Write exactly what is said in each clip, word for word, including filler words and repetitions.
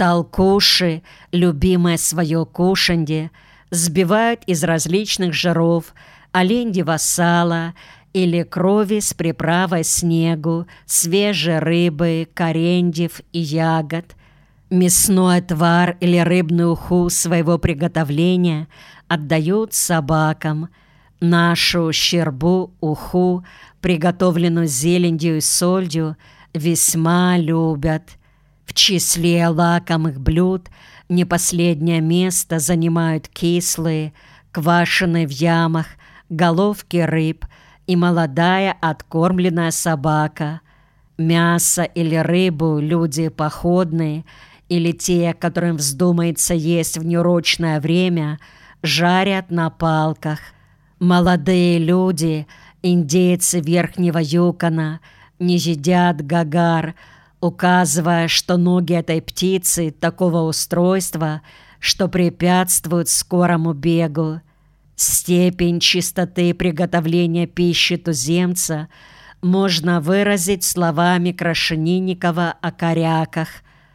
Толкуши, любимое свое кушанье, сбивают из различных жиров оленьего сала или крови с приправой снегу, свежей рыбы, кореньев и ягод. Мясной отвар или рыбную уху своего приготовления отдают собакам. Нашу щербу, уху, приготовленную зеленью и солью, весьма любят. В числе лакомых блюд не последнее место занимают кислые, квашеные в ямах, головки рыб и молодая откормленная собака. Мясо или рыбу люди походные или те, которым вздумается есть в неурочное время, жарят на палках. Молодые люди, индейцы Верхнего Юкона, не едят гагар, указывая, что ноги этой птицы такого устройства, что препятствуют скорому бегу. Степень чистоты приготовления пищи туземца можно выразить словами Крашенинникова о коряках.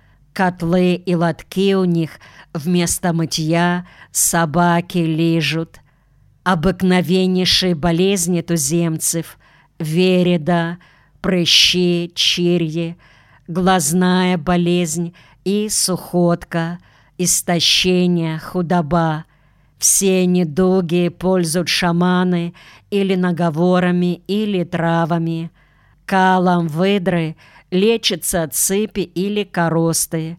Котлы и лотки у них вместо мытья собаки лижут. Обыкновеннейшие болезни туземцев – вереда, прыщи, чирьи, глазная болезнь и сухотка, истощение, худоба. Все недуги пользуют шаманы или наговорами, или травами. Калом выдры лечится от сыпи или коросты.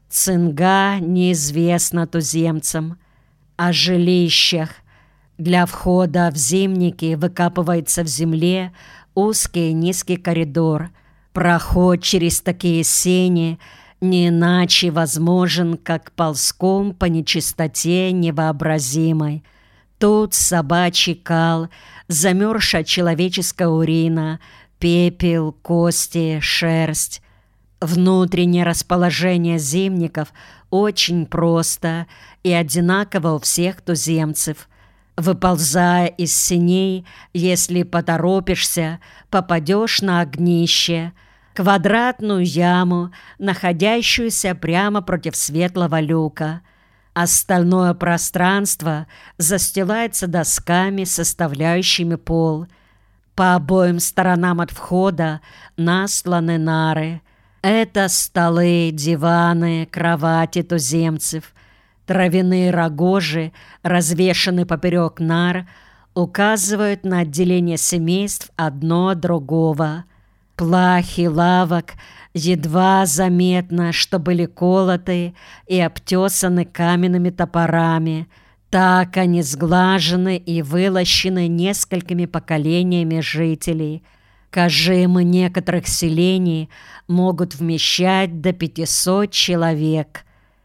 Цинга неизвестна туземцам. О жилищах. Для входа в зимники выкапывается в земле узкий низкий коридор. Проход через такие сени не иначе возможен, как ползком по нечистоте невообразимой. Тут собачий кал, замерзшая человеческая урина, пепел, кости, шерсть. Внутреннее расположение зимников очень просто и одинаково у всех туземцев. Выползая из сеней, если поторопишься, попадешь на огнище, квадратную яму, находящуюся прямо против светлого люка. Остальное пространство застилается досками, составляющими пол. По обоим сторонам от входа насланы нары. Это столы, диваны, кровати туземцев. Травяные рогожи, развешаны поперек нар, указывают на отделение семейств одно от другого. Плахи лавок едва заметно, что были колоты и обтесаны каменными топорами. Так они сглажены и вылощены несколькими поколениями жителей. Кажимы некоторых селений могут вмещать до пятисот человек.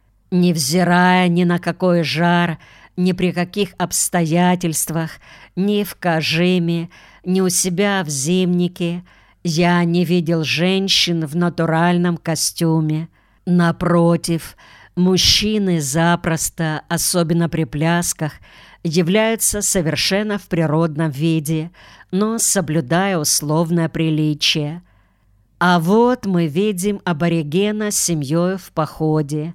Невзирая ни на какой жар, ни при каких обстоятельствах, ни в Кажиме, ни у себя в зимнике, я не видел женщин в натуральном костюме. Напротив, мужчины запросто, особенно при плясках, являются совершенно в природном виде, но соблюдая условное приличие. А вот мы видим аборигена с семьей в походе.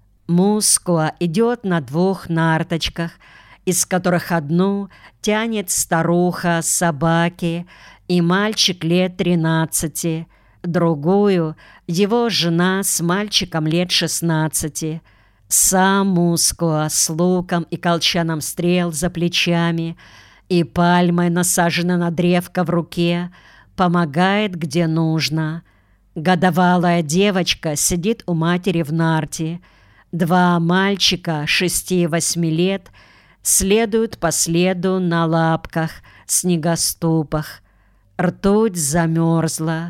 Мускуа идет на двух нарточках, из которых одну тянет старуха собаки и мальчик лет тринадцати, другую — его жена с мальчиком лет шестнадцати. Сам Мускуа с луком и колчаном стрел за плечами и пальмой, насаженной на древко в руке, помогает где нужно. Годовалая девочка сидит у матери в нарте. Два мальчика шести-восьми лет следуют по следу на лапках, снегоступах. Ртуть замерзла,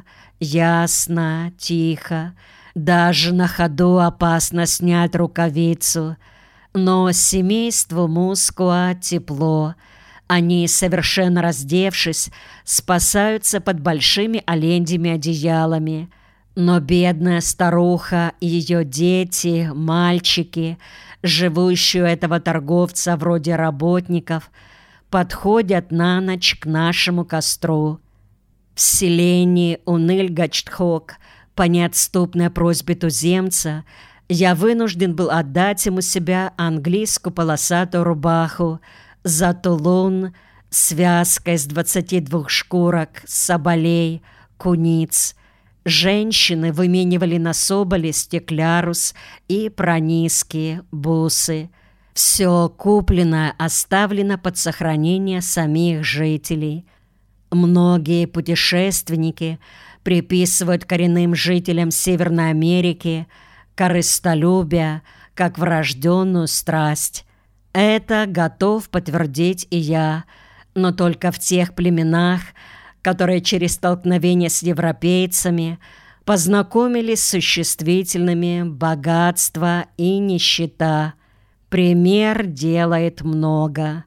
ясно, тихо. Даже на ходу опасно снять рукавицу. Но семейству Мускуа тепло. Они, совершенно раздевшись, спасаются под большими оленьими одеялами. Но бедная старуха и ее дети, мальчики, живущие у этого торговца вроде работников, подходят на ночь к нашему костру. В селении Уныльгачтхок по неотступной просьбе туземца Я вынужден был отдать ему себя английскую полосатую рубаху за тулун, связкой из двадцати двух шкурок, соболей, куниц. Женщины выменивали на соболи стеклярус и пронизки, бусы. Все купленное оставлено под сохранение самих жителей. Многие путешественники приписывают коренным жителям Северной Америки корыстолюбие как врожденную страсть. Это готов подтвердить и я, но только в тех племенах, которые через столкновение с европейцами познакомились с существительными богатство и нищета. Пример делает много.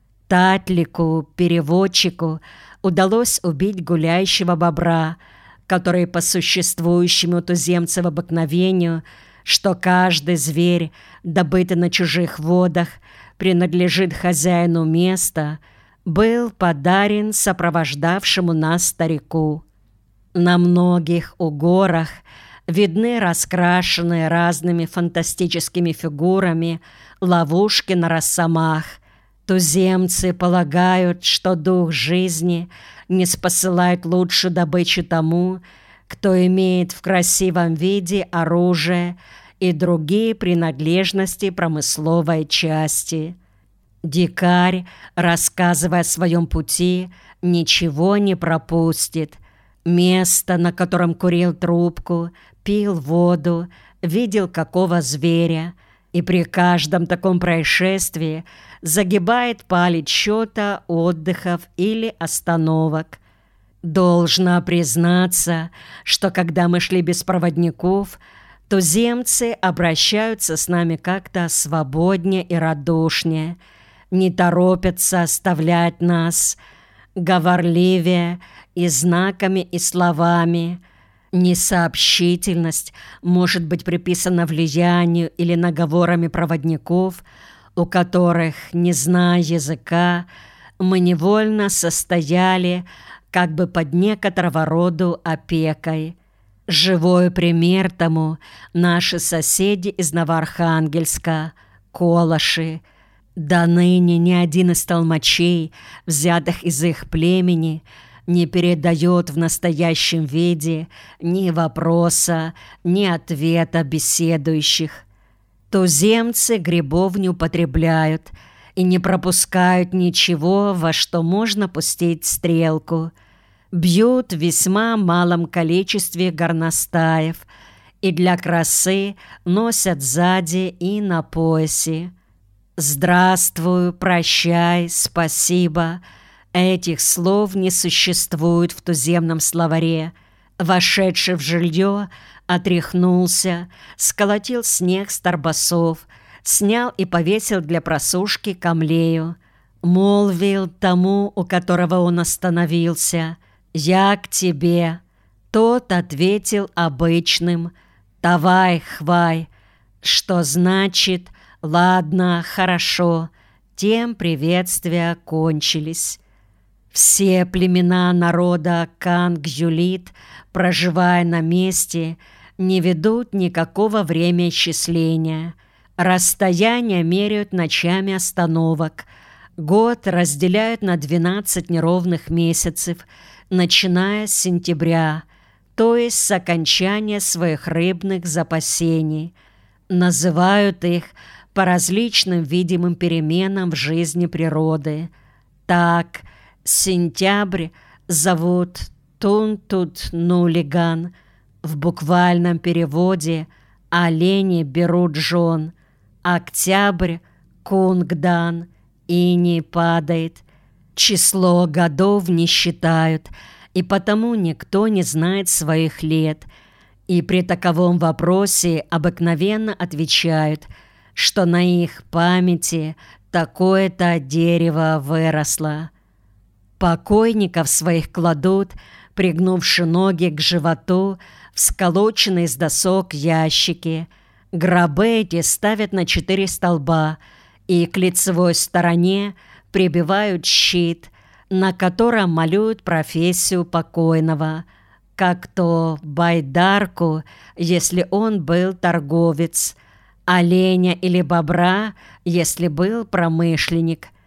Татлику, переводчику, удалось убить гуляющего бобра, который по существующему туземцев обыкновению, что каждый зверь, добытый на чужих водах, принадлежит хозяину места, был подарен сопровождавшему нас старику. На многих угорах видны раскрашенные разными фантастическими фигурами ловушки на росомах. Туземцы полагают, что дух жизни не спосылает лучшую добычу тому, кто имеет в красивом виде оружие и другие принадлежности промысловой части. Дикарь, рассказывая о своем пути, ничего не пропустит. Место, на котором курил трубку, пил воду, видел какого зверя, и при каждом таком происшествии загибает палец счета отдыхов или остановок. Должна признаться, что когда мы шли без проводников, туземцы обращаются с нами как-то свободнее и радушнее, не торопятся оставлять нас, говорливее и знаками, и словами. Несообщительность может быть приписана влиянию или наговорами проводников, у которых, не зная языка, мы невольно состояли как бы под некоторого рода опекой. Живой пример тому наши соседи из Новоархангельска, колоши. До ныне ни один из толмачей, взятых из их племени, не передает в настоящем виде ни вопроса, ни ответа беседующих. Туземцы грибов не употребляют и не пропускают ничего, во что можно пустить стрелку. Бьют в весьма малом количестве горностаев и для красы носят сзади и на поясе. «Здравствуй», «прощай», «спасибо» — этих слов не существует в туземном словаре. Вошедший в жилье отряхнулся, сколотил снег с торбасов, снял и повесил для просушки камлею. Молвил тому, у которого он остановился: «Я к тебе». Тот ответил обычным «Давай, хвай», что значит «Ладно, хорошо». Тем приветствия кончились. Все племена народа Канг-Юлит, проживая на месте, не ведут никакого времяисчисления. Расстояние меряют ночами остановок. Год разделяют на двенадцать неровных месяцев, начиная с сентября, то есть с окончания своих рыбных запасений. Называют их по различным видимым переменам в жизни природы. Так, сентябрь зовут Тунтут-Нулиган, в буквальном переводе «олени берут жен», октябрь — Кунгдан, иней падает. Число годов не считают, и потому никто не знает своих лет, и при таковом вопросе обыкновенно отвечают, что на их памяти такое-то дерево выросло. Покойников своих кладут, пригнувши ноги к животу, в сколоченные из досок ящики. Гробы эти ставят на четыре столба и к лицевой стороне прибивают щит, на котором малюют профессию покойного. как то байдарку, если он был торговец, оленя или бобра, если был промышленник.